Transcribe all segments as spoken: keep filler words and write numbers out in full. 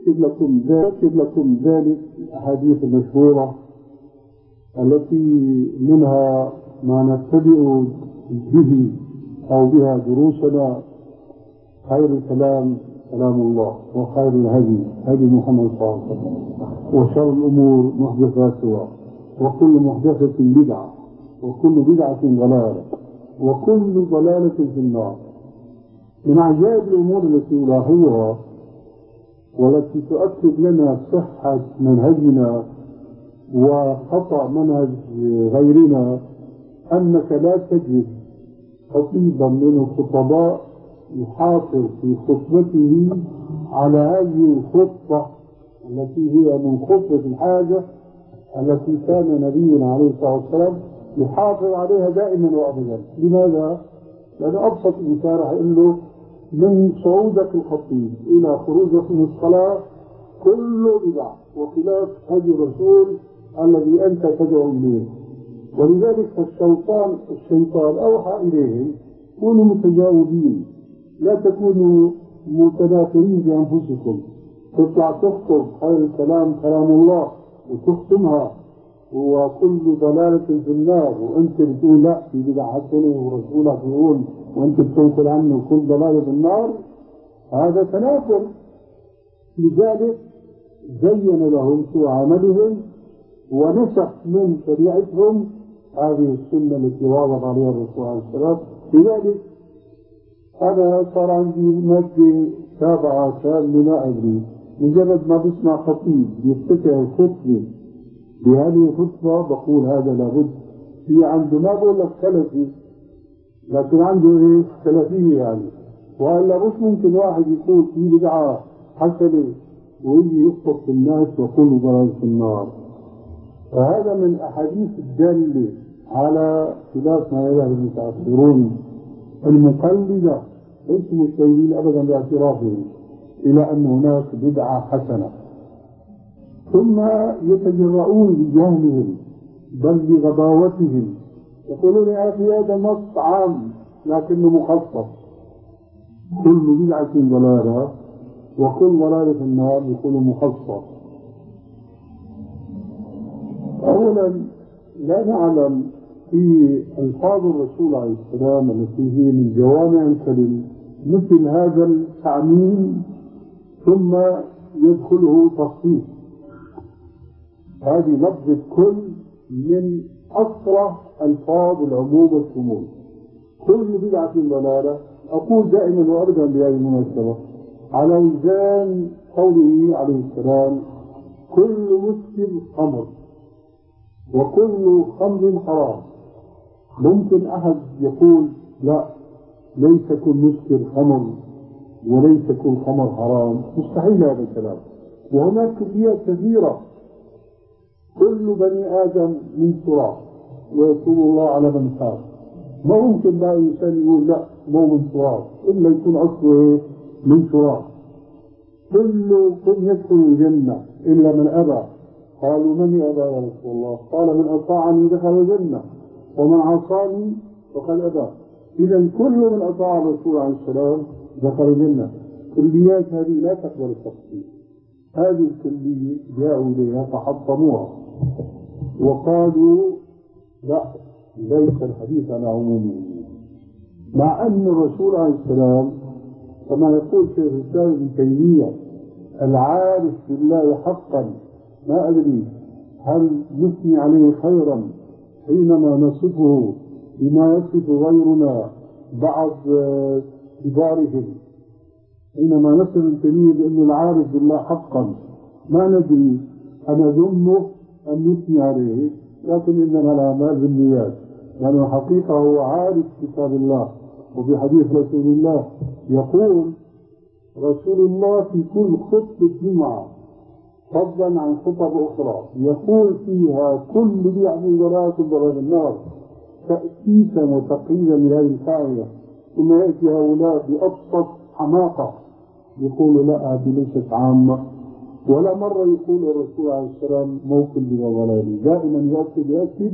يكتب لكم ذلك لكم ذلك الأحاديث المشهورة التي منها ما نتبع به أو بها دروسنا. خير الكلام كلام الله، وخير الهدي هدي محمد صلى الله عليه وسلم، وشر الأمور محدثاتها، وكل محدثة بدعة، وكل بدعة ضلالة، وكل ضلالة في النار. من عجائب الأمور التي نلاحظها والتي تؤكد لنا صحة منهجنا وخطأ منهج غيرنا أنك لا تجد خطيبا من الخطباء يحافظ في خطبته على هذه الخطة التي هي من خطبة الحاجة التي كان نبينا عليه الصلاة والسلام يحافظ عليها دائما وأبدا. لماذا؟ لأن أبسط إنسان راح يقول له من صعودك الخطيب إلى خروجك من الصلاة كله بدعة وخلاف هدي الرسول الذي أنت تدعو إليه. ولذلك الشيطان الشيطان أوحى إليهم كونوا متجاوبين، لا تكونوا متنافرين بأنفسكم. تطلع تخطب خير الكلام كلام الله وتختمها وكل ضلالة في النار، وأنت بتقول لا في بدعة حسنة ورسولك يقول وأنت بتنقل عنه وكل ضلالة في النار، هذا تنافر. لذلك زين لهم سوء عملهم ونسخ من شريعتهم هذه السنة التي واظب عليها الرسول عليه السلام. لذلك أنا صار عندي مادة تابعة كاملة لا أدري، مجرد ما بسمع خطيب يفتتح الخطبة بهذه الخطبة بقول هذا لابد في عنده، ما بقول لك سلفي لكن عنده ايه سلفية يعني. وإلا مش ممكن واحد يقول في بدعة حسنة ويجي يخطب في الناس ويقول ضلال في النار. وهذا من أحاديث الدالة على خلاف ما يراه المتأخرون المقلدة، ليسوا مشتغلين أبدا باعترافهم إلى أن هناك بدعة حسنة، ثم يتجرؤون بجهلهم بل بغباوتهم يقولون يا أخي هذا نص عام لكنه مخصص. كل بدعة ضلالة وكل ضلالة في النار يكون مخصص. أولا لا نعلم في ألفاظ الرسول عليه السلام التي هي من جوامع الكلم مثل هذا التعميم ثم يدخله تخصيص. هذه لفظة كل من أسرع ألفاظ العموم والشمول. كل بدعة ضلالة أقول دائما وأبدا بهذه المناسبة على وزان قوله عليه السلام كل مسكر خمر وكل خمر حرام. ممكن أحد يقول لا ليس كل مسكر خمر وليس كل خمر حرام، مستحيل هذا الكلام. وهناك كليات كثيرة. كل بني آدم من تراب ويتوب الله على من تاب. ما ممكن بقى إنسان يقول لا مو من تراب إلا يكون أصله من تراب. كل كل يدخل الجنة إلا من أبى. قالوا من أبى يا رسول الله؟ قال من أطاعني دخل الجنة ومن عصاني فقد أبى. إذا كل من أطاع الرسول عليه السلام دخل الجنة. كليات هذه لا تقبل التفصيل. هذه الكلية جاءوا إليها فحطموها وقالوا لا ليس الحديث على عمومه، مع أن الرسول عليه السلام كما يقول شيخ الإسلام ابن تيمية العارف بالله حقا ما أدري هل نثني عليه خيرا حينما نصفه بما يصف غيرنا بعض كبارهم. حينما نصف ابن تيمية بأنه العارف بالله حقا ما ندري أنذمه أن نثني عليه، لكن إنما الأعمال بالنيات، لأنه يعني حقيقة هو عارف كتاب الله. وبحديث رسول الله يقول رسول الله في كل خطبة جمعة فضلا عن خطب أخرى يقول فيها كل بدعة ضلالة ضلال النار، تأسيسا وتقييدا لهذه القاعدة. ثم يأتي هؤلاء بأبسط حماقة يقول لا هذه ليست عامة، ولا مرة يقول الرسول عليه السلام موكل بضلال. دائما يأكد يأكد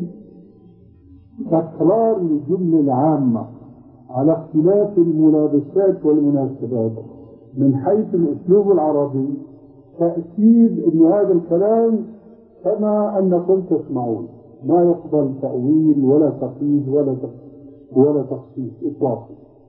تكرار للجملة العامة على اختلاف الملابسات والمناسبات من حيث الأسلوب العربي تأكيد أن هذا الكلام كما أنكم تسمعون، ما يقبل تأويل ولا تقييد ولا ولا تخصيص إطلاقا.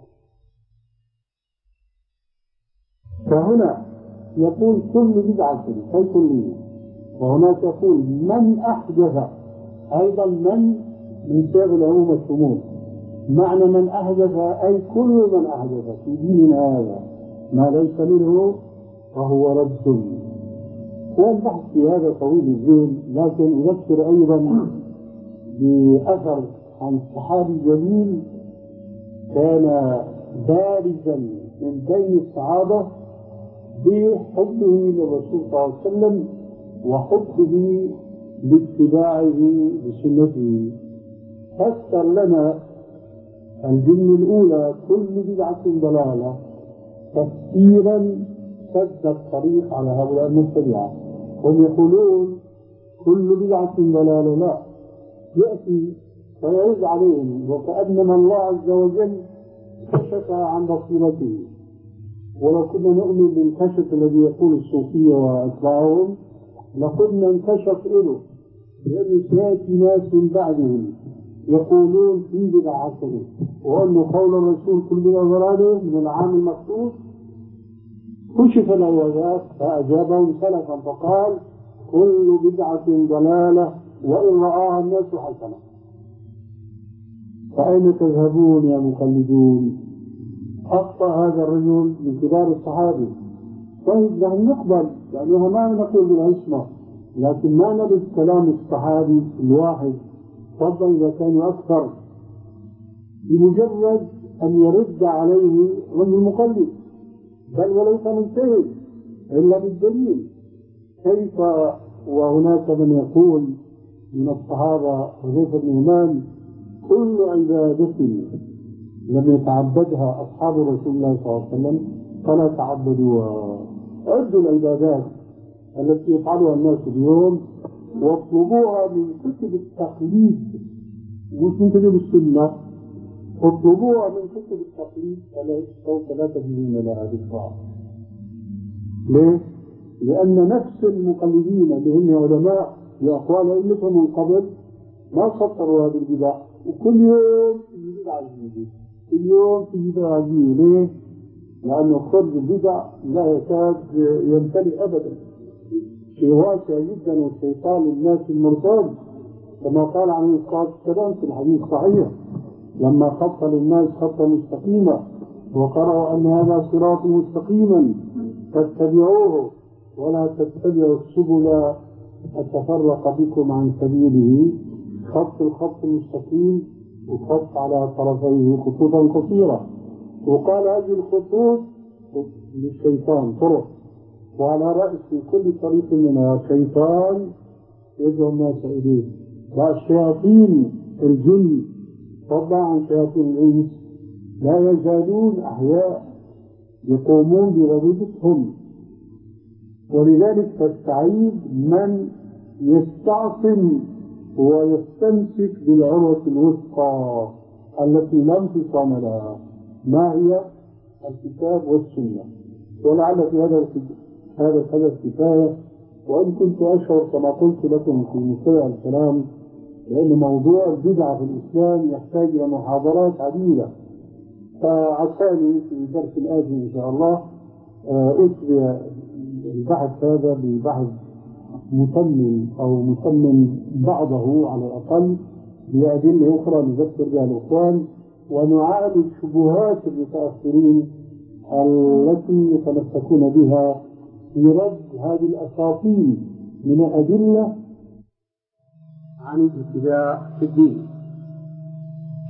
فهنا يقول كل بدعة أي كلية، وهناك يقول من أحدث، أيضا من من صيغ العموم والشمول. معنى من أحدث أي كل من أحدث في ديننا هذا ما ليس منه فهو رد. والبحث في هذا طويل الذهن، لكن أذكر أيضا بأثر عن صحابي جليل كان بارزا من بين الصحابة بحبه للرسول صلى الله عليه وسلم وحبه لاتباعه بسنته. فسر لنا الجملة الأولى كل بدعة ضلالة تفسيرا سد الطريق على هؤلاء المبتدعة. هم يقولون كل بدعة ضلالة، لا، يأتي فيعز عليهم وكأنما الله عز وجل كشف عن بصيرته. ولو كنا نؤمن بالكشف الذي يقول الصوفية وأتباعهم لقلنا انكشف إله، لأنه سيأتي ناس من بعدهم يقولون في بدعة حسنة، وأنه قول الرسول كل بدعة ضلالة من العام المخصوص. كشف العياذات فأجابهم سلفا فقال كل بدعة ضلالة وإن رآها الناس حسنة. فأين تذهبون يا مقلدون؟ أخطأ هذا الرجل من كبار الصحابة. طيب نحن نقبل لأنه ما نقول بالعصمة، لكن ما نرد كلام الصحابي الواحد فضلا إذا كانوا أكثر بمجرد أن يرد عليه رجل مقلد، بل وليس منتهي إلا بالدليل. كيف وهناك من يقول من الصحابة حذيفة بن اليمان كل عبادة لم يتعبدها أصحاب رسول الله صلى الله عليه وسلم فلا تعبدوها. عدوا العبادات التي يفعلها الناس اليوم واطلبوها من كتب التقليد مش من كتب السنة، اطلبوها من كتب التقليد سوف لا تجدون لها ذكرى. ليه؟ لأن نفس المقلدين اللي هم علماء بأقوال أئمتهم من قبل ما سطروا هذه البدع، وكل يوم في بدعة جديدة، كل يوم في بدعة جديدة. ليه؟ لأنه خرج البدع لا يكاد يمتلئ أبدا، شيء واسع جدا، والشيطان للناس المرتاد كما قال عليه الصلاة والسلام في الحديث الصحيح لما خط للناس خطا مستقيما وقرأوا أن هذا صراط مستقيما فاتبعوه ولا تتبعوا السبل فتفرق بكم عن سبيله. خط الخط المستقيم وخط على طرفيه خطوطا قصيرة، وقال هذه الخطوط للشيطان طرق، وعلى رأس كل طريق منها شيطان يدعو الناس إليه. والشياطين الجن فضلا عن شياطين الإنس لا يزالون أحياء يقومون بوظيفتهم. ولذلك فالسعيد من يستعصم ويستمسك بالعروة الوثقى التي لا انفصام لها، ما هي الكتاب والسنة. ولعل في هذا هذا الحدث كفاية، وإن كنت أشعر كما قلت لكم في مساء الكلام لأن موضوع البدعة في الإسلام يحتاج إلى محاضرات عديدة، فعساني في الدرس الآتي إن شاء الله أتبع البحث هذا ببحث متمم أو متمم بعضه على الأقل بأدلة أخرى نذكر بها الإخوان، ونعالج شبهات المتأخرين التي يتمسكون بها في رد هذه الأساطير من الأدلة عن الابتداع في الدين.